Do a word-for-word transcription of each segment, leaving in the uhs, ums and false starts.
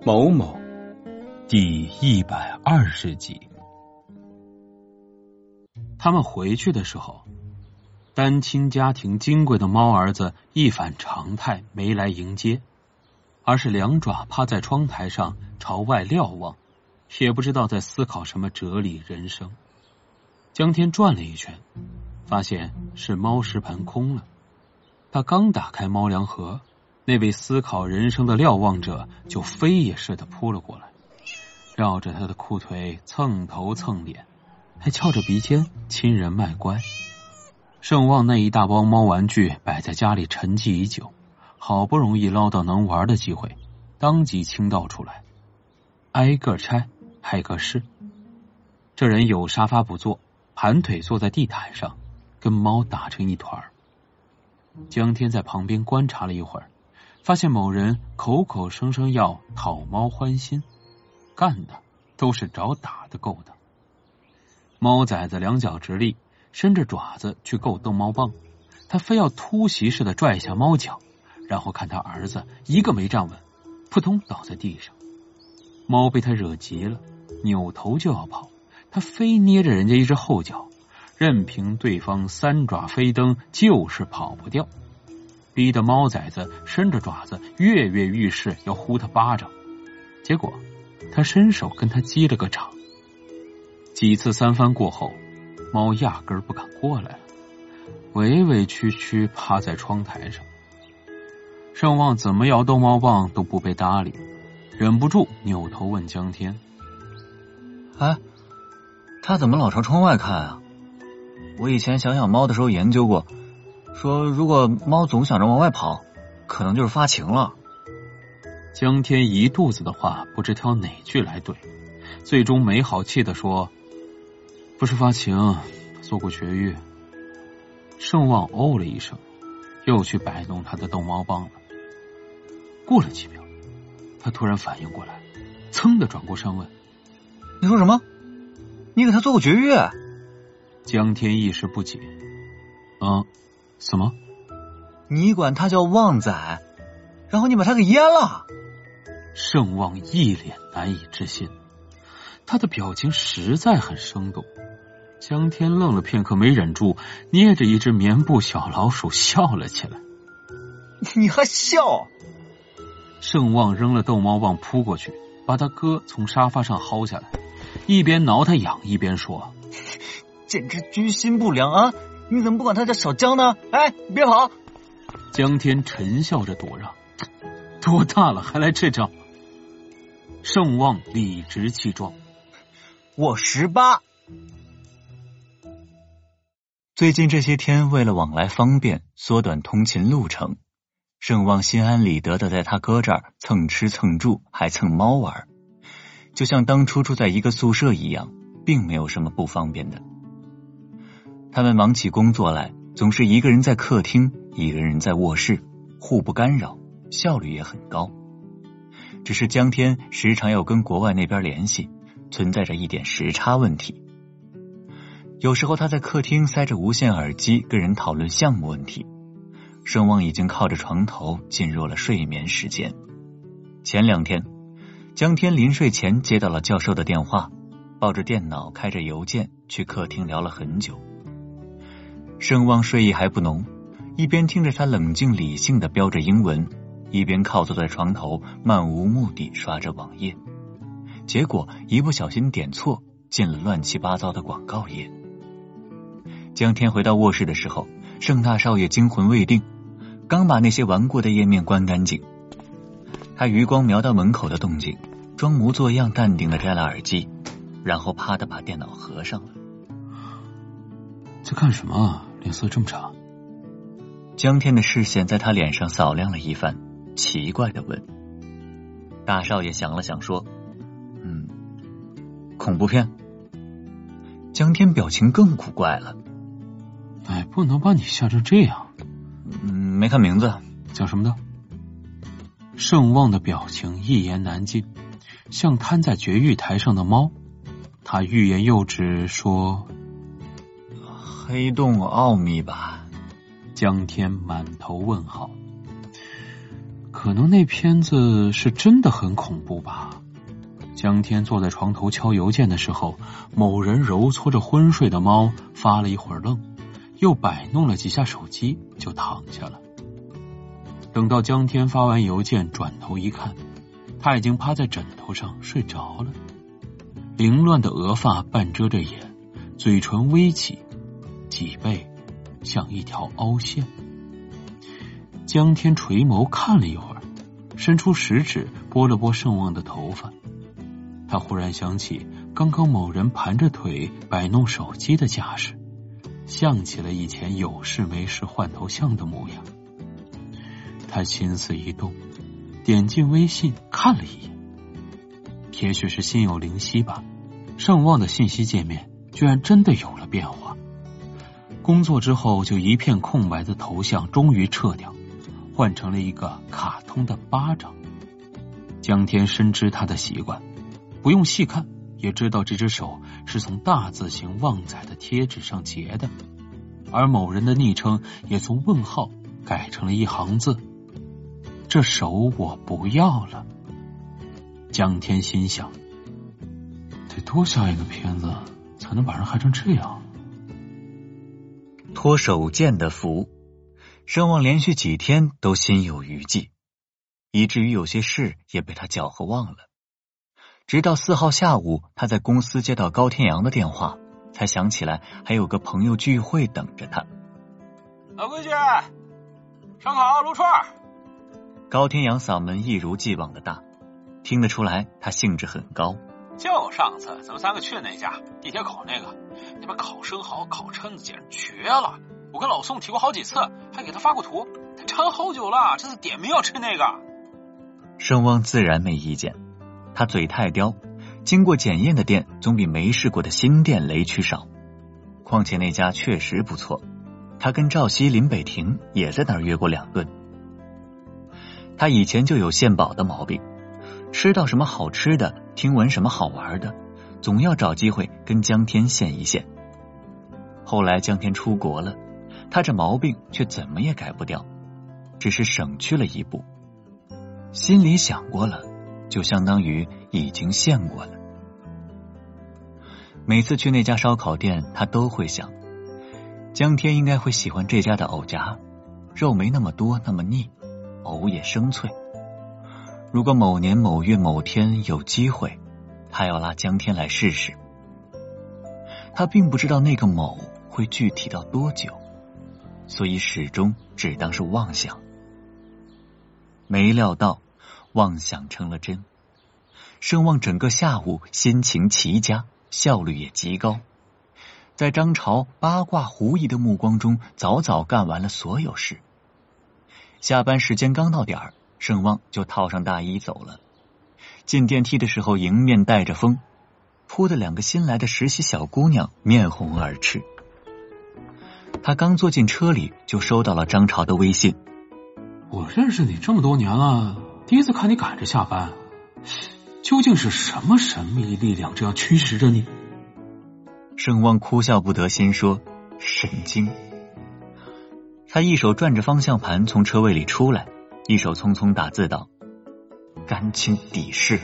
某某第一百二十集。他们回去的时候，单亲家庭金贵的猫儿子一反常态没来迎接，而是两爪趴在窗台上朝外瞭望，也不知道在思考什么哲理人生。江天转了一圈，发现是猫食盆空了。他刚打开猫粮盒，那位思考人生的瞭望者就飞也似的扑了过来，绕着他的裤腿蹭头蹭脸，还翘着鼻尖亲人卖乖。盛旺那一大包猫玩具摆在家里沉寂已久，好不容易捞到能玩的机会，当即倾倒出来，挨个拆挨个试。这人有沙发不坐，盘腿坐在地毯上，跟猫打成一团。江天在旁边观察了一会儿，发现某人口口声声要讨猫欢心，干的都是找打的够的。猫崽子两脚直立，伸着爪子去够逗猫棒，他非要突袭似的拽一下猫脚，然后看他儿子一个没站稳，扑通倒在地上。猫被他惹急了，扭头就要跑，他非捏着人家一只后脚，任凭对方三爪飞蹬，就是跑不掉，逼得猫崽子伸着爪子跃跃欲试，要呼他巴掌。结果他伸手跟他击了个掌。几次三番过后，猫压根儿不敢过来了，委委屈屈趴在窗台上。盛旺怎么摇逗猫棒都不被搭理，忍不住扭头问江天： 哎，他怎么老朝窗外看啊？我以前想养猫的时候研究过，说如果猫总想着往外跑，可能就是发情了。 江天一肚子的话不知挑哪句来对，最终没好气地说：不是发情，做过绝育。盛旺哦了一声，又去摆弄他的逗猫棒了。过了几秒，他突然反应过来，噌的转过身问： 你说什么？你给他做过绝育？ 江天一时不解。嗯，什么？ 你管他叫旺仔，然后你把他给阉了？ 盛旺一脸难以置信，他的表情实在很生动。江天愣了片刻，没忍住，捏着一只棉布小老鼠笑了起来。 你还笑？ 盛旺扔了逗猫棒扑过去，把他哥从沙发上薅下来，一边挠他痒一边说： 简直居心不良啊！你怎么不管他叫小江呢？哎，别跑！ 江天沉笑着躲让：多大了还来这招？盛旺理直气壮： 我十八。最近这些天，为了往来方便，缩短通勤路程，盛旺心安理得的在他哥这儿蹭吃蹭住，还蹭猫玩，就像当初住在一个宿舍一样，并没有什么不方便的。他们忙起工作来，总是一个人在客厅，一个人在卧室，互不干扰，效率也很高。只是江天时常要跟国外那边联系，存在着一点时差问题。有时候他在客厅塞着无线耳机跟人讨论项目问题，盛旺已经靠着床头进入了睡眠时间。前两天，江天临睡前接到了教授的电话，抱着电脑开着邮件去客厅聊了很久。盛旺睡意还不浓，一边听着他冷静理性的标着英文，一边靠坐在床头漫无目的刷着网页，结果一不小心点错，进了乱七八糟的广告页。江天回到卧室的时候，盛大少爷惊魂未定，刚把那些玩过的页面关干净。他余光瞄到门口的动静，装模作样淡定的摘了耳机，然后啪的把电脑合上了。 在看什么？脸色这么差。 江天的视线在他脸上扫亮了一番，奇怪的问。大少爷想了想说：嗯，恐怖片。江天表情更古怪了。 哎，不能把你吓成这样。 嗯，没看名字。 讲什么的？盛旺的表情一言难尽，像瘫在绝育台上的猫。他欲言又止说： 黑洞奥秘吧。 江天满头问号。可可能那片子是真的很恐怖吧。江天坐在床头敲邮件的时候，某人揉搓着昏睡的猫，发了一会儿愣，又摆弄了几下手机，就躺下了。等到江天发完邮件，转头一看，他已经趴在枕头上睡着了。凌乱的额发半遮着眼，嘴唇微起，脊背像一条凹陷。江天垂眸看了一会儿，伸出食指拨了拨盛望的头发。他忽然想起刚刚某人盘着腿摆弄手机的架势，像起了以前有事没事换头像的模样。他心思一动，点进微信看了一眼，也许是心有灵犀吧，盛望的信息界面居然真的有了变化。工作之后就一片空白的头像终于撤掉，换成了一个卡通的巴掌。江天深知他的习惯，不用细看也知道这只手是从大字形旺仔的贴纸上截的，而某人的昵称也从问号改成了一行字：这手我不要了。江天心想，得多吓人的片子才能把人害成这样。 托手剑的福，盛望连续几天都心有余悸，以至于有些事也被他搅和忘了。直到四号下午，他在公司接到高天阳的电话，才想起来还有个朋友聚会等着他。 老规矩，烧烤撸串。 高天阳嗓门一如既往的大，听得出来他兴致很高。 就上次咱们三个去的那家地铁口那个，那边烤生蚝烤蛏子简直绝了，我跟老宋提过好几次，还给他发过图，他馋好久了，这次点名要吃那个。 盛望自然没意见，他嘴太刁，经过检验的店总比没试过的新店雷区少。况且那家确实不错，他跟赵熙、林北亭也在那儿约过两顿。他以前就有献宝的毛病，吃到什么好吃的，听闻什么好玩的，总要找机会跟江天献一献。后来江天出国了，他这毛病却怎么也改不掉，只是省去了一步。心里想过了，就相当于已经献过了。每次去那家烧烤店，他都会想，江天应该会喜欢这家的藕夹，肉没那么多那么腻，藕也生脆。如果某年某月某天有机会，他要拉江天来试试。他并不知道那个某会具体到多久，所以始终只当是妄想。没料到妄想成了真，盛望整个下午心情极佳，效率也极高，在张潮八卦狐疑的目光中早早干完了所有事。下班时间刚到点儿，盛望就套上大衣走了。进电梯的时候迎面带着风，扑的两个新来的实习小姑娘面红耳赤。他刚坐进车里就收到了张潮的微信： 我认识你这么多年了，第一次看你赶着下班，究竟是什么神秘力量这样驱使着你？ 盛望哭笑不得，心说神经。他一手转着方向盘从车位里出来，一手匆匆打字道：干清抵视。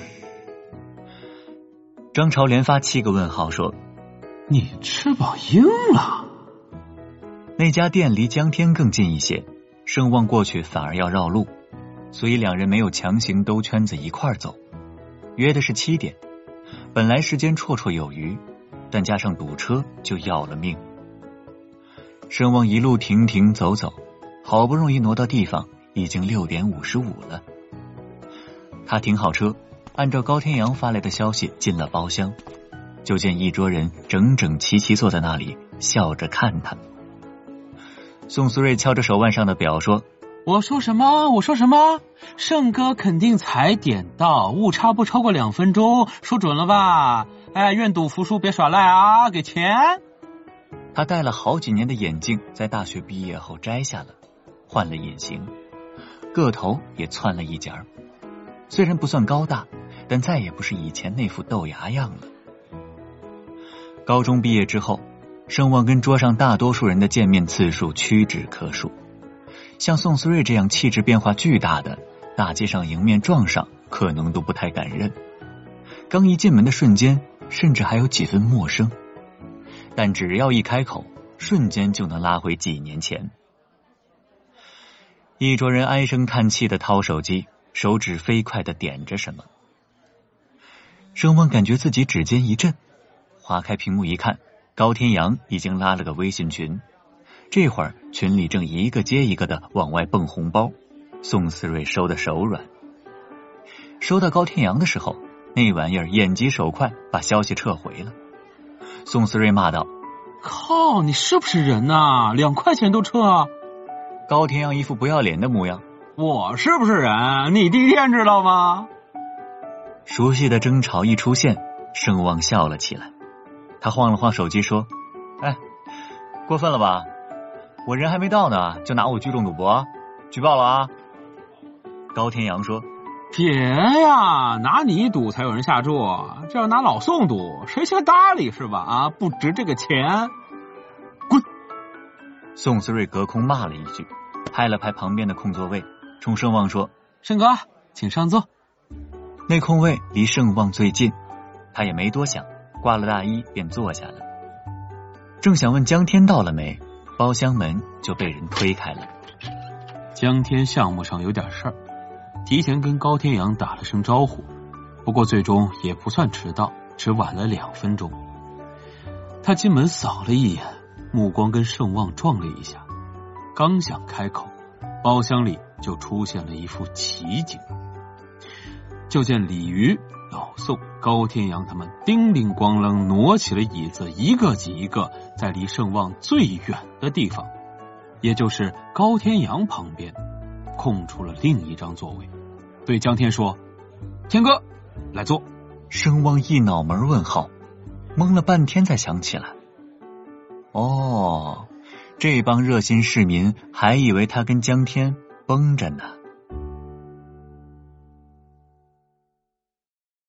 张潮连发七个问号说： 你翅膀硬了。 那家店离江天更近一些，盛望过去反而要绕路，所以两人没有强行兜圈子一块儿走。约的是七点，本来时间绰绰有余，但加上堵车就要了命。盛望一路停停走走，好不容易挪到地方，已经六点五十五了。他停好车，按照高天阳发来的消息进了包厢，就见一桌人整整齐齐坐在那里，笑着看他。宋思睿敲着手腕上的表说： 我说什么？我说什么？盛哥肯定才点到，误差不超过两分钟，说准了吧？哎，愿赌服输，别耍赖啊！给钱。 他戴了好几年的眼镜，在大学毕业后摘下了，换了隐形，个头也窜了一截儿。虽然不算高大，但再也不是以前那副豆芽样了。高中毕业之后，盛望跟桌上大多数人的见面次数屈指可数。像宋思睿这样气质变化巨大的， 大街上迎面撞上可能都不太敢认。刚一进门的瞬间，甚至还有几分陌生，但只要一开口，瞬间就能拉回几年前。一桌人唉声叹气的掏手机，手指飞快的点着什么。盛旺感觉自己指尖一震，划开屏幕一看，高天阳已经拉了个微信群，这会儿群里正一个接一个的往外蹦红包，宋思睿收的手软。收到高天阳的时候，那玩意儿眼疾手快把消息撤回了。宋思睿骂道： 靠，你是不是人呐？两块钱都撤啊！ 高天阳一副不要脸的模样： 我是不是人？你第一天知道吗？ 熟悉的争吵一出现，盛旺笑了起来。他晃了晃手机说：哎，过分了吧？我人还没到呢，就拿我聚众赌博，举报了啊！高天阳说： 别呀，拿你赌才有人下注，这要拿老宋赌，谁先搭理是吧？啊，不值这个钱，滚！ 宋思睿隔空骂了一句，拍了拍旁边的空座位，冲盛旺说： 盛哥，请上座。 那空位离盛旺最近，他也没多想，挂了大衣便坐下了。正想问江天到了没，包厢门就被人推开了。 江天项目上有点事儿，提前跟高天阳打了声招呼，不过最终也不算迟到，只晚了两分钟。他进门扫了一眼，目光跟盛旺撞了一下，刚想开口，包厢里就出现了一副奇景。就见李渔、老宋、高天阳他们叮叮咣啷挪起了椅子，一个挤一个，在离盛旺最远的地方，也就是高天阳旁边空出了另一张座位，对江天说：天哥，来坐。 盛旺一脑门问号，懵了半天才想起来，哦，这帮热心市民还以为他跟江天绷着呢。